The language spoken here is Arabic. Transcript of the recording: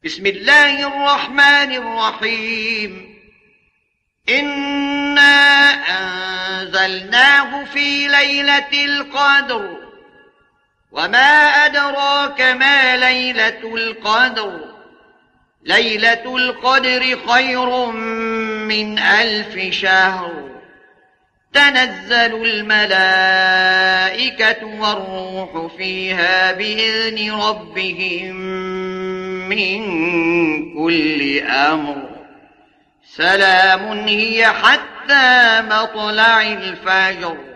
بسم الله الرحمن الرحيم. إنا أنزلناه في ليلة القدر وما أدراك ما ليلة القدر ليلة القدر خير من 1000 شهر تنزل الملائكة والروح فيها بإذن ربهم من كل أمر سلام هي حتى مطلع الفجر.